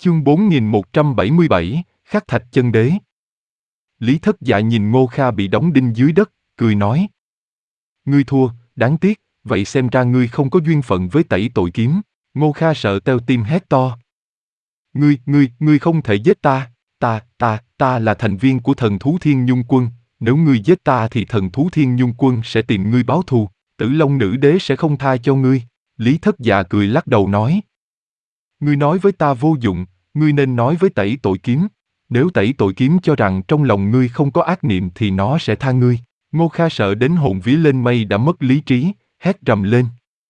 Chương 4177, Khắc Thạch Chân Đế. Lý Thất Dạ nhìn Ngô Kha bị đóng đinh dưới đất, cười nói. Ngươi thua, đáng tiếc, vậy xem ra ngươi không có duyên phận với tẩy tội kiếm. Ngô Kha sợ teo tim hét to. Ngươi không thể giết ta, ta là thành viên của thần thú Thiên Nhung Quân, nếu ngươi giết ta thì thần thú Thiên Nhung Quân sẽ tìm ngươi báo thù, Tử Long Nữ Đế sẽ không tha cho ngươi. Lý Thất Dạ cười lắc đầu nói. Ngươi nói với ta vô dụng, ngươi nên nói với tẩy tội kiếm. Nếu tẩy tội kiếm cho rằng trong lòng ngươi không có ác niệm thì nó sẽ tha ngươi. Ngô Kha sợ đến hồn vía lên mây đã mất lý trí, hét rầm lên.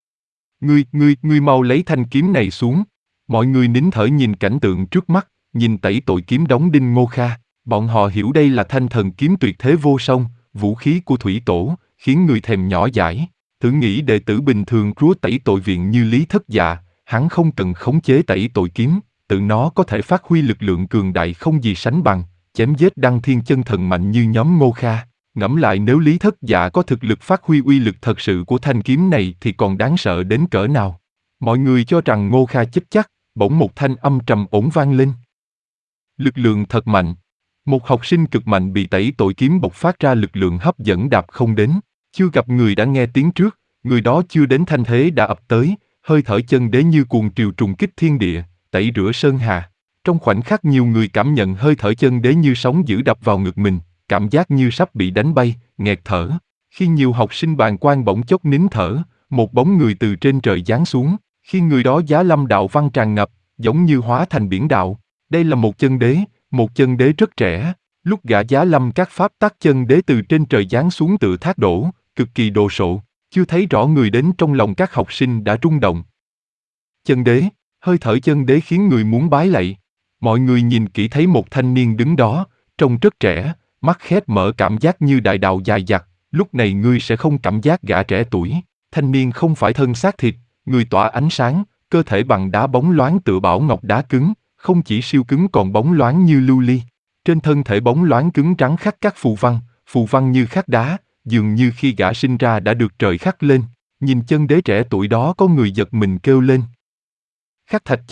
Ngươi mau lấy thanh kiếm này xuống. Mọi người nín thở nhìn cảnh tượng trước mắt, nhìn tẩy tội kiếm đóng đinh Ngô Kha. Bọn họ hiểu đây là thanh thần kiếm tuyệt thế vô song, vũ khí của thủy tổ, khiến người thèm nhỏ dãi. Thử nghĩ đệ tử bình thường của tẩy tội viện như Lý Thất Dạ, hắn không cần khống chế tẩy tội kiếm, tự nó có thể phát huy lực lượng cường đại không gì sánh bằng, chém giết đăng thiên chân thần mạnh như nhóm Ngô Kha. Ngẫm lại nếu Lý Thất Dạ có thực lực phát huy uy lực thật sự của thanh kiếm này thì còn đáng sợ đến cỡ nào. Mọi người cho rằng Ngô Kha chết chắc, bỗng một thanh âm trầm ổn vang lên. Lực lượng thật mạnh. Một học sinh cực mạnh bị tẩy tội kiếm bộc phát ra lực lượng hấp dẫn đạp không đến. Chưa gặp người đã nghe tiếng trước, người đó chưa đến thanh thế đã ập tới, hơi thở chân đế như cuồng triều trùng kích thiên địa, tẩy rửa sơn hà. Trong khoảnh khắc nhiều người cảm nhận hơi thở chân đế như sóng dữ đập vào ngực mình, cảm giác như sắp bị đánh bay, nghẹt thở. Khi nhiều học sinh bàng quan bỗng chốc nín thở, một bóng người từ trên trời giáng xuống, khi người đó giá lâm đạo văn tràn ngập, giống như hóa thành biển đạo. Đây là một chân đế rất trẻ. Lúc gã giá lâm các pháp tắc chân đế từ trên trời giáng xuống tự thác đổ, cực kỳ đồ sộ, chưa thấy rõ người đến trong lòng các học sinh đã rung động. Chân đế, hơi thở chân đế khiến người muốn bái lạy. Mọi người nhìn kỹ thấy một thanh niên đứng đó, trông rất trẻ, mắt khép mở cảm giác như đại đạo dài dặt, lúc này ngươi sẽ không cảm giác gã trẻ tuổi. Thanh niên không phải thân xác thịt, người tỏa ánh sáng, cơ thể bằng đá bóng loáng tựa bảo ngọc đá cứng, không chỉ siêu cứng còn bóng loáng như lưu ly. Trên thân thể bóng loáng cứng trắng khắc các phù văn như khắc đá, dường như khi gã sinh ra đã được trời khắc lên. Nhìn chân đế trẻ tuổi đó có người giật mình kêu lên. Khắc Thạch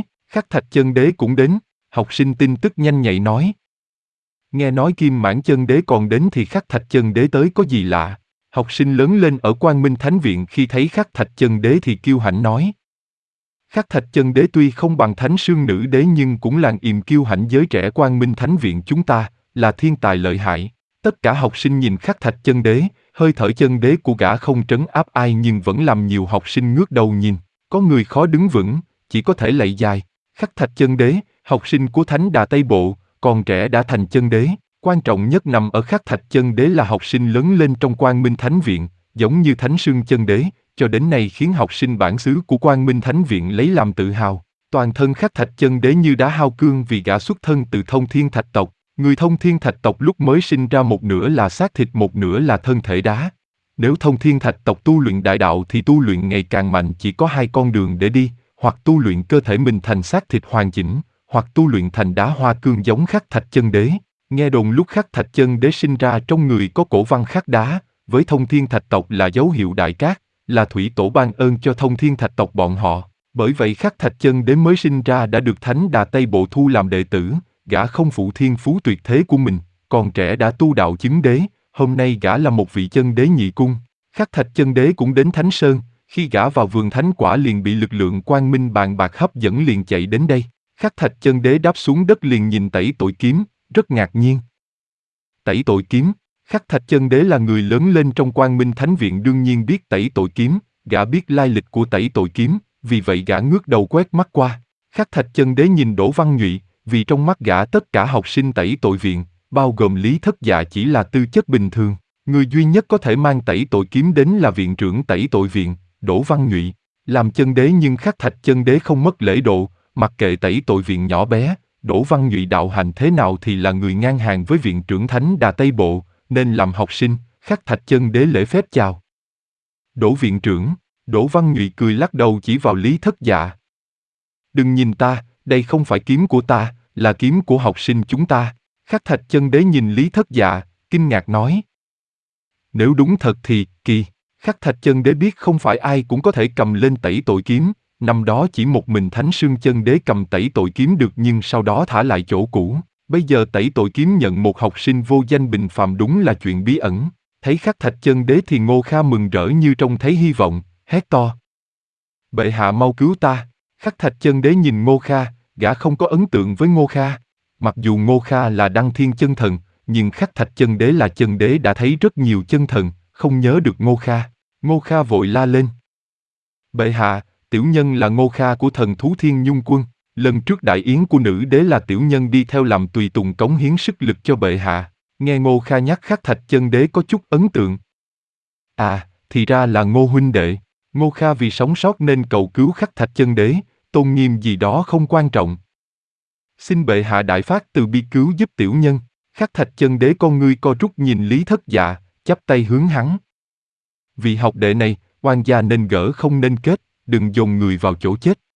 chân đế cũng đến, học sinh tin tức nhanh nhạy nói. Nghe nói Kim Mãn chân đế còn đến thì Khắc Thạch chân đế tới có gì lạ. Học sinh lớn lên ở Quang Minh Thánh Viện khi thấy Khắc Thạch chân đế thì kiêu hãnh nói. Khắc Thạch chân đế tuy không bằng Thánh Sương Nữ Đế nhưng cũng làng yểm kiêu hãnh giới trẻ Quang Minh Thánh Viện chúng ta, là thiên tài lợi hại. Tất cả học sinh nhìn Khắc Thạch chân đế, hơi thở chân đế của gã không trấn áp ai nhưng vẫn làm nhiều học sinh ngước đầu nhìn. Có người khó đứng vững, chỉ có thể lạy dài. Khắc Thạch chân đế, học sinh của Thánh Đà Tây Bộ, còn trẻ đã thành chân đế. Quan trọng nhất nằm ở Khắc Thạch chân đế là học sinh lớn lên trong Quang Minh Thánh Viện, giống như Thánh Sương chân đế, cho đến nay khiến học sinh bản xứ của Quang Minh Thánh Viện lấy làm tự hào. Toàn thân Khắc Thạch chân đế như đá hao cương vì gã xuất thân từ Thông Thiên Thạch tộc. Người Thông Thiên Thạch tộc lúc mới sinh ra một nửa là xác thịt một nửa là thân thể đá. Nếu Thông Thiên Thạch tộc tu luyện đại đạo thì tu luyện ngày càng mạnh chỉ có hai con đường để đi, hoặc tu luyện cơ thể mình thành xác thịt hoàn chỉnh, hoặc tu luyện thành đá hoa cương giống Khắc Thạch chân đế. Nghe đồn lúc Khắc Thạch chân đế sinh ra trong người có cổ văn khắc đá, với Thông Thiên Thạch tộc là dấu hiệu đại cát, là thủy tổ ban ơn cho Thông Thiên Thạch tộc bọn họ. Bởi vậy Khắc Thạch chân đế mới sinh ra đã được Thánh Đà Tây Bộ thu làm đệ tử, gã không phụ thiên phú tuyệt thế của mình, còn trẻ đã tu đạo chứng đế, hôm nay gã là một vị chân đế nhị cung. Khắc Thạch chân đế cũng đến Thánh Sơn, khi gã vào vườn thánh quả liền bị lực lượng quang minh bàn bạc hấp dẫn liền chạy đến đây. Khắc Thạch chân đế đáp xuống đất liền nhìn tẩy tội kiếm, rất ngạc nhiên. Tẩy tội kiếm, Khắc Thạch chân đế là người lớn lên trong Quang Minh Thánh Viện đương nhiên biết tẩy tội kiếm, gã biết lai lịch của tẩy tội kiếm, vì vậy gã ngước đầu quét mắt qua. Khắc Thạch chân đế nhìn Đỗ Văn Nhụy, vì trong mắt gã tất cả học sinh tẩy tội viện, bao gồm Lý Thất Dạ chỉ là tư chất bình thường. Người duy nhất có thể mang tẩy tội kiếm đến là viện trưởng tẩy tội viện, Đỗ Văn Nhụy. Làm chân đế nhưng Khắc Thạch chân đế không mất lễ độ, mặc kệ tẩy tội viện nhỏ bé, Đỗ Văn Nhụy đạo hành thế nào thì là người ngang hàng với viện trưởng Thánh Đà Tây Bộ, nên làm học sinh, Khắc Thạch chân đế lễ phép chào. Đỗ viện trưởng, Đỗ Văn Nhụy cười lắc đầu chỉ vào Lý Thất Dạ. Đừng nhìn ta, đây không phải kiếm của ta, là kiếm của học sinh chúng ta. Khắc Thạch chân đế nhìn Lý Thất Dạ, kinh ngạc nói. Nếu đúng thật thì, kỳ. Khắc Thạch chân đế biết không phải ai cũng có thể cầm lên tẩy tội kiếm, Năm đó chỉ một mình Thánh Sương Chân Đế cầm tẩy tội kiếm được nhưng sau đó thả lại chỗ cũ. Bây giờ tẩy tội kiếm nhận một học sinh vô danh bình phàm đúng là chuyện bí ẩn. Thấy Khắc Thạch Chân Đế thì Ngô Kha mừng rỡ như trông thấy hy vọng, hét to. Bệ hạ mau cứu ta! Khắc Thạch Chân Đế nhìn Ngô Kha, gã không có ấn tượng với Ngô Kha. Mặc dù Ngô Kha là Đăng Thiên Chân Thần, nhưng Khắc Thạch Chân Đế là chân đế đã thấy rất nhiều chân thần, không nhớ được Ngô Kha. Ngô Kha vội la lên. Bệ hạ, tiểu nhân là Ngô Kha của thần thú Thiên Nhung Quân. Lần trước đại yến của nữ đế là tiểu nhân đi theo làm tùy tùng cống hiến sức lực cho bệ hạ. Nghe Ngô Kha nhắc Khắc Thạch Chân Đế có chút ấn tượng. À, thì ra là Ngô huynh đệ. Ngô Kha vì sống sót nên cầu cứu Khắc Thạch Chân Đế, tôn nghiêm gì đó không quan trọng. Xin bệ hạ đại phát từ bi cứu giúp tiểu nhân. Khắc Thạch Chân Đế con ngươi co rút nhìn Lý Thất Dạ, chắp tay hướng hắn. Vì học đệ này, oan gia nên gỡ không nên kết, đừng dồn người vào chỗ chết.